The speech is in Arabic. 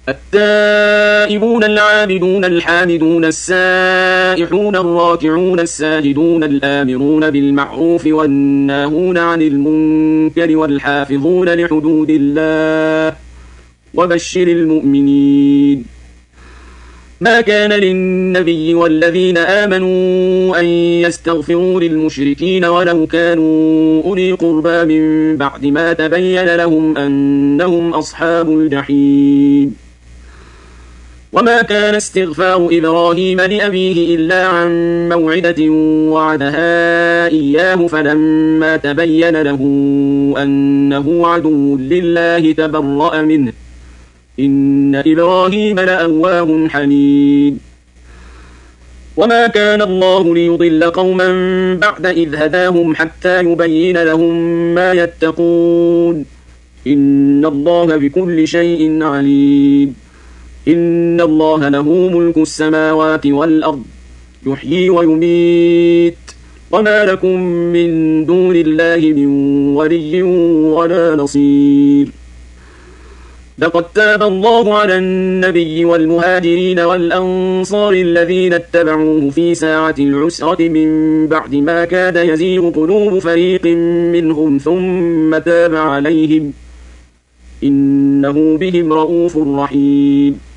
التائبون العابدون الحامدون السائحون الراكعون الساجدون الآمرون بالمعروف والناهون عن المنكر والحافظون لحدود الله وبشر المؤمنين. ما كان للنبي والذين آمنوا أن يستغفروا للمشركين ولو كانوا أولي قربى من بعد ما تبين لهم أنهم أصحاب الجحيم. وما كان استغفار إبراهيم لأبيه إلا عن موعدة وعدها إياه فلما تبين له أنه عدو لله تبرأ منه إن إبراهيم لأواه حليم. وما كان الله ليضل قوما بعد إذ هداهم حتى يبين لهم ما يتقون إن الله بكل شيء عليم. إن الله له ملك السماوات والأرض يحيي ويميت وما لكم من دون الله من ولي ولا نصير. لقد تاب الله على النبي والمهاجرين والأنصار الذين اتبعوه في ساعة العسرة من بعد ما كاد يزيغ قلوب فريق منهم ثم تاب عليهم إنه بهم رءوف رحيم.